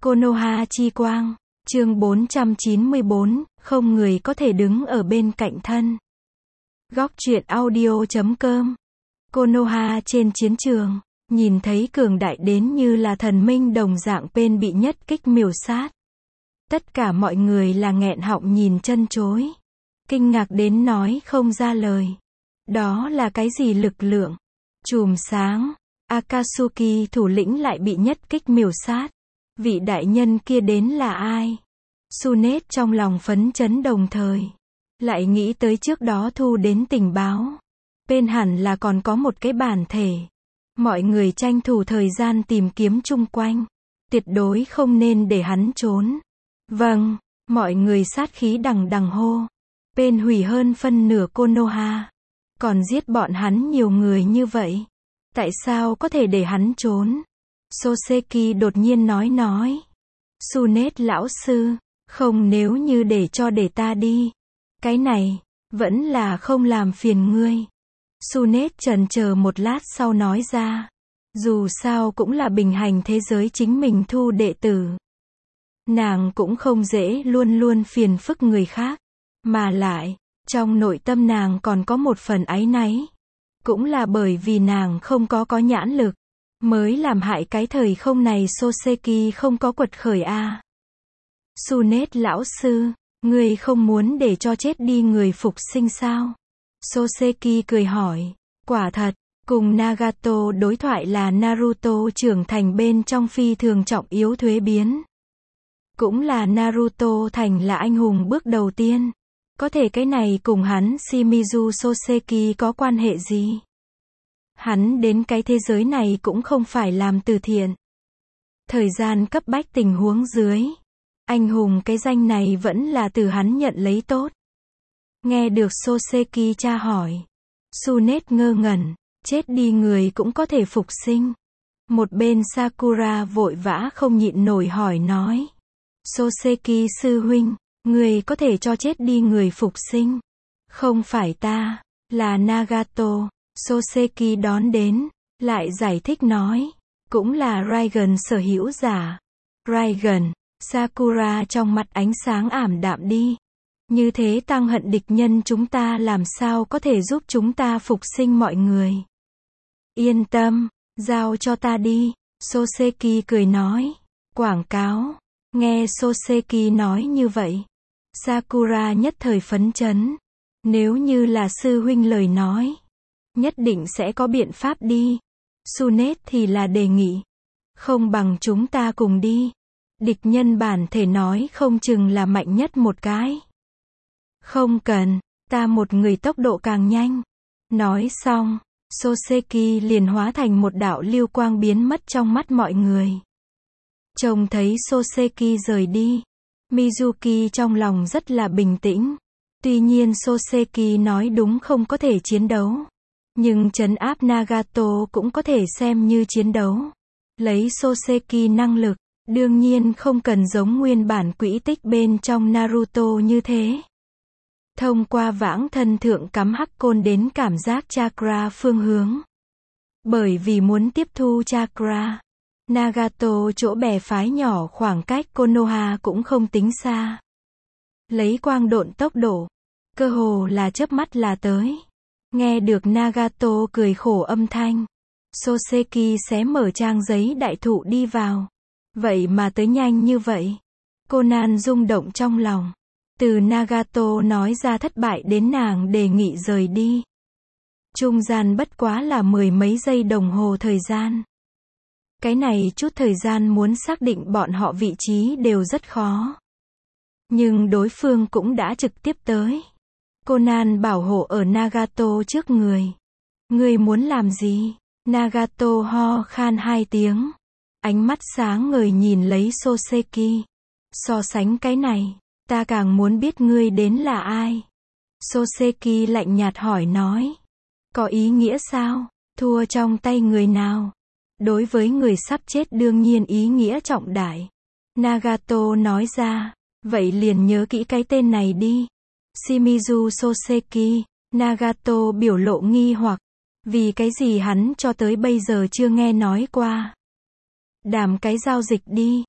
Konoha chi quang, chương 494, không người có thể đứng ở bên cạnh thân. Góc truyện audio.com. Konoha trên chiến trường, nhìn thấy cường đại đến như là thần minh đồng dạng Pain bị nhất kích miểu sát. Tất cả mọi người là nghẹn họng nhìn chân chối. Kinh ngạc đến nói không ra lời. Đó là cái gì lực lượng? Chùm sáng, Akatsuki thủ lĩnh lại bị nhất kích miểu sát. Vị đại nhân kia đến là ai? Tsunade trong lòng phấn chấn đồng thời. Lại nghĩ tới trước đó thu đến tình báo. Pain hẳn là còn có một cái bản thể. Mọi người tranh thủ thời gian tìm kiếm chung quanh. Tuyệt đối không nên để hắn trốn. Vâng, mọi người sát khí đằng đằng hô. Pain hủy hơn phân nửa Konoha. Còn giết bọn hắn nhiều người như vậy. Tại sao có thể để hắn trốn? Soseki đột nhiên nói. Tsunade lão sư, không nếu như để ta đi. Cái này, vẫn là không làm phiền ngươi. Tsunade chần chờ một lát sau nói ra. Dù sao cũng là bình hành thế giới chính mình thu đệ tử. Nàng cũng không dễ luôn luôn phiền phức người khác. Mà lại, trong nội tâm nàng còn có một phần áy náy. Cũng là bởi vì nàng không có nhãn lực. Mới làm hại cái thời không này Soseki không có quật khởi a. Tsunade lão sư, ngươi không muốn để cho chết đi người phục sinh sao? Soseki cười hỏi. Quả thật, cùng Nagato đối thoại là Naruto trưởng thành bên trong phi thường trọng yếu thuế biến. Cũng là Naruto thành là anh hùng bước đầu tiên. Có thể cái này cùng hắn Shimizu Soseki có quan hệ gì? Hắn đến cái thế giới này cũng không phải làm từ thiện. Thời gian cấp bách tình huống dưới. Anh hùng cái danh này vẫn là từ hắn nhận lấy tốt. Nghe được Soseki tra hỏi. Tsunade ngơ ngẩn. Chết đi người cũng có thể phục sinh. Một bên Sakura vội vã không nhịn nổi hỏi nói. Soseki sư huynh, người có thể cho chết đi người phục sinh. Không phải ta, là Nagato. Soseki đón đến, lại giải thích nói. Cũng là Raigan sở hữu giả. Raigan, Sakura trong mặt ánh sáng ảm đạm đi. Như thế tăng hận địch nhân chúng ta làm sao có thể giúp chúng ta phục sinh mọi người. Yên tâm, giao cho ta đi. Soseki cười nói. Quảng cáo. Nghe Soseki nói như vậy. Sakura nhất thời phấn chấn. Nếu như là sư huynh lời nói. Nhất định sẽ có biện pháp đi. Tsunade thì là đề nghị. Không bằng chúng ta cùng đi. Địch nhân bản thể nói không chừng là mạnh nhất một cái. Không cần, ta một người tốc độ càng nhanh. Nói xong, Soseki liền hóa thành một đạo lưu quang biến mất trong mắt mọi người. Trông thấy Soseki rời đi. Mizuki trong lòng rất là bình tĩnh. Tuy nhiên Soseki nói đúng không có thể chiến đấu. Nhưng trấn áp Nagato cũng có thể xem như chiến đấu. Lấy Soseki năng lực, đương nhiên không cần giống nguyên bản quỹ tích bên trong Naruto như thế. Thông qua vãng thân thượng cắm hắc côn đến cảm giác chakra phương hướng. Bởi vì muốn tiếp thu chakra, Nagato chỗ bè phái nhỏ khoảng cách Konoha cũng không tính xa. Lấy quang độn tốc độ, cơ hồ là chớp mắt là tới. Nghe được Nagato cười khổ âm thanh. Soseki xé mở trang giấy đại thụ đi vào. Vậy mà tới nhanh như vậy. Conan rung động trong lòng. Từ Nagato nói ra thất bại đến nàng đề nghị rời đi. Trung gian bất quá là 10 mấy giây đồng hồ thời gian. Cái này chút thời gian muốn xác định bọn họ vị trí đều rất khó. Nhưng đối phương cũng đã trực tiếp tới. Conan bảo hộ ở Nagato trước người. Ngươi muốn làm gì? Nagato ho khan 2 tiếng. Ánh mắt sáng ngời nhìn lấy Soseki. So sánh cái này, ta càng muốn biết ngươi đến là ai. Soseki lạnh nhạt hỏi nói. Có ý nghĩa sao? Thua trong tay người nào? Đối với người sắp chết đương nhiên ý nghĩa trọng đại. Nagato nói ra. Vậy liền nhớ kỹ cái tên này đi. Shimizu Soseki. Nagato biểu lộ nghi hoặc. Vì cái gì hắn cho tới bây giờ chưa nghe nói qua. Đàm cái giao dịch đi.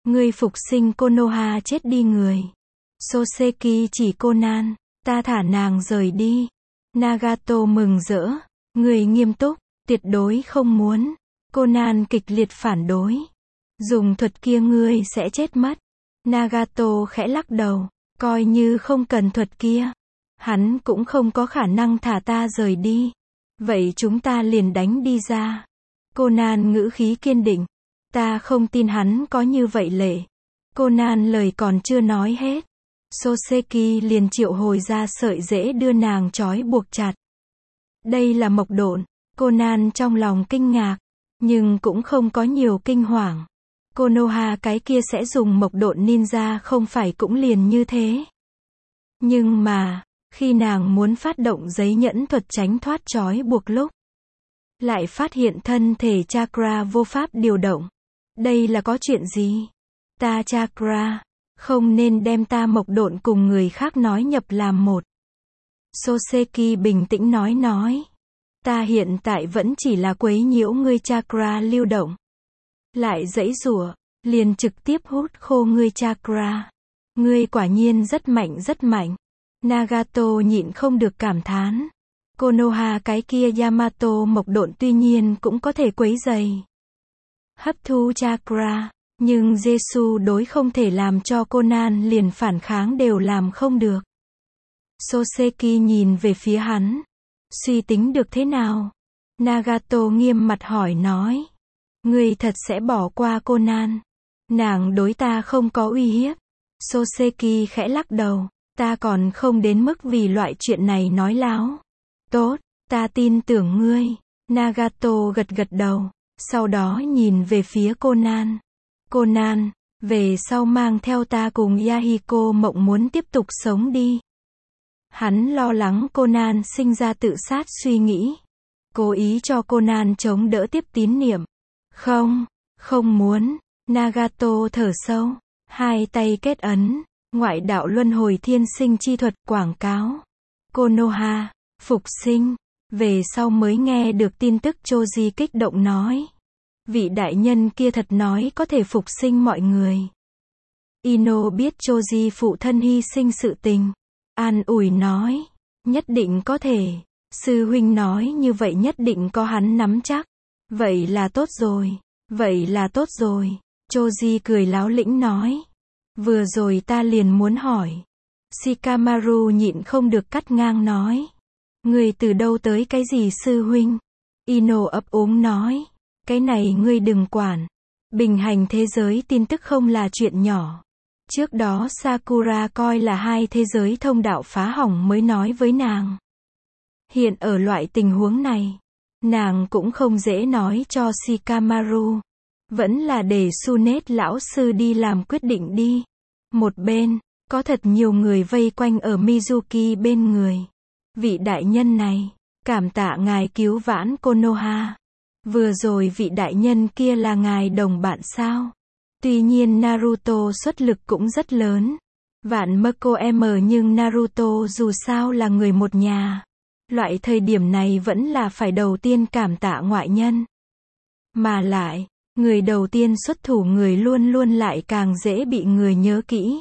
Ngươi phục sinh Konoha chết đi người. Soseki chỉ Conan. Ta thả nàng rời đi. Nagato mừng rỡ. Ngươi nghiêm túc, tuyệt đối không muốn. Conan kịch liệt phản đối. Dùng thuật kia ngươi sẽ chết mất. Nagato khẽ lắc đầu. Coi như không cần thuật kia. Hắn cũng không có khả năng thả ta rời đi. Vậy chúng ta liền đánh đi ra. Conan ngữ khí kiên định. Ta không tin hắn có như vậy lệ. Conan lời còn chưa nói hết. Soseki liền triệu hồi ra sợi rễ đưa nàng trói buộc chặt. Đây là mộc độn. Conan trong lòng kinh ngạc. Nhưng cũng không có nhiều kinh hoàng. Konoha cái kia sẽ dùng mộc độn ninja không phải cũng liền như thế. Nhưng mà, khi nàng muốn phát động giấy nhẫn thuật tránh thoát trói buộc lúc, lại phát hiện thân thể chakra vô pháp điều động. Đây là có chuyện gì? Ta chakra, không nên đem ta mộc độn cùng người khác nói nhập làm một. Soseki bình tĩnh nói. Ta hiện tại vẫn chỉ là quấy nhiễu ngươi chakra lưu động. Lại giãy giụa, liền trực tiếp hút khô ngươi chakra. Ngươi quả nhiên rất mạnh. Nagato nhịn không được cảm thán. Konoha cái kia Yamato mộc độn tuy nhiên cũng có thể quấy rầy, hấp thu chakra, nhưng Jesu đối không thể làm cho Conan liền phản kháng đều làm không được. Soseki nhìn về phía hắn. Suy tính được thế nào? Nagato nghiêm mặt hỏi nói. Ngươi thật sẽ bỏ qua Conan? Nàng đối ta không có uy hiếp. Soseki khẽ lắc đầu. Ta còn không đến mức vì loại chuyện này nói láo. Tốt, ta tin tưởng ngươi. Nagato gật đầu. Sau đó nhìn về phía Conan. Conan, về sau mang theo ta cùng Yahiko mộng muốn tiếp tục sống đi. Hắn lo lắng Conan sinh ra tự sát suy nghĩ. Cố ý cho Conan chống đỡ tiếp tín niệm. Không muốn. Nagato thở sâu. Hai tay kết ấn. Ngoại đạo luân hồi thiên sinh chi thuật quảng cáo. Konoha, phục sinh. Về sau mới nghe được tin tức Choji kích động nói. Vị đại nhân kia thật nói có thể phục sinh mọi người. Ino biết Choji phụ thân hy sinh sự tình. An ủi nói. Nhất định có thể. Sư huynh nói như vậy nhất định có hắn nắm chắc. Vậy là tốt rồi. Choji cười láo lĩnh nói. Vừa rồi ta liền muốn hỏi. Shikamaru nhịn không được cắt ngang nói. Ngươi từ đâu tới cái gì sư huynh? Ino ấp úng nói. Cái này ngươi đừng quản. Bình hành thế giới tin tức không là chuyện nhỏ. Trước đó Sakura coi là hai thế giới thông đạo phá hỏng mới nói với nàng. Hiện ở loại tình huống này, nàng cũng không dễ nói cho Shikamaru. Vẫn là để Sunet lão sư đi làm quyết định đi. Một bên, có thật nhiều người vây quanh ở Mizuki bên người. Vị đại nhân này, cảm tạ ngài cứu vãn Konoha. Vừa rồi vị đại nhân kia là ngài đồng bạn sao? Tuy nhiên Naruto xuất lực cũng rất lớn. Vạn Mako nhưng Naruto dù sao là người một nhà. Loại thời điểm này vẫn là phải đầu tiên cảm tạ ngoại nhân. Mà lại, người đầu tiên xuất thủ người luôn luôn lại càng dễ bị người nhớ kỹ.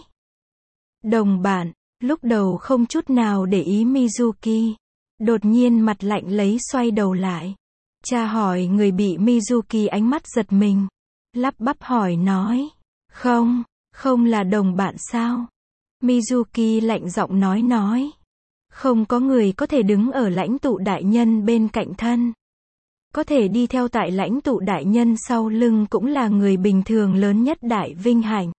Đồng bạn, lúc đầu không chút nào để ý Mizuki. Đột nhiên mặt lạnh lấy xoay đầu lại. Cha hỏi người bị Mizuki ánh mắt giật mình. Lắp bắp hỏi nói. Không là đồng bạn sao? Mizuki lạnh giọng nói. Không có người có thể đứng ở lãnh tụ đại nhân bên cạnh thân. Có thể đi theo tại lãnh tụ đại nhân sau lưng cũng là người bình thường lớn nhất đại vinh hạnh.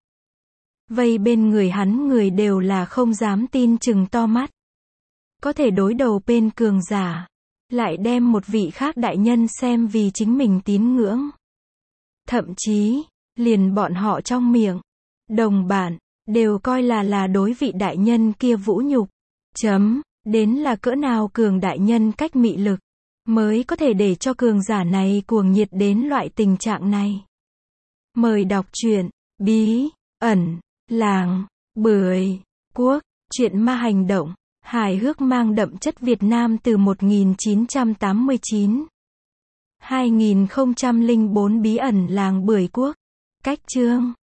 Vây bên người hắn người đều là không dám tin chừng to mắt. Có thể đối đầu bên cường giả. Lại đem một vị khác đại nhân xem vì chính mình tín ngưỡng. Thậm chí, liền bọn họ trong miệng, đồng bạn, đều coi là đối vị đại nhân kia vũ nhục. Đến là cỡ nào cường đại nhân cách mị lực, mới có thể để cho cường giả này cuồng nhiệt đến loại tình trạng này. Mời đọc truyện, bí, ẩn, làng, bưởi, quốc, truyện ma hành động, hài hước mang đậm chất Việt Nam từ 1989. 2004 bí ẩn làng bưởi quốc. Cách chương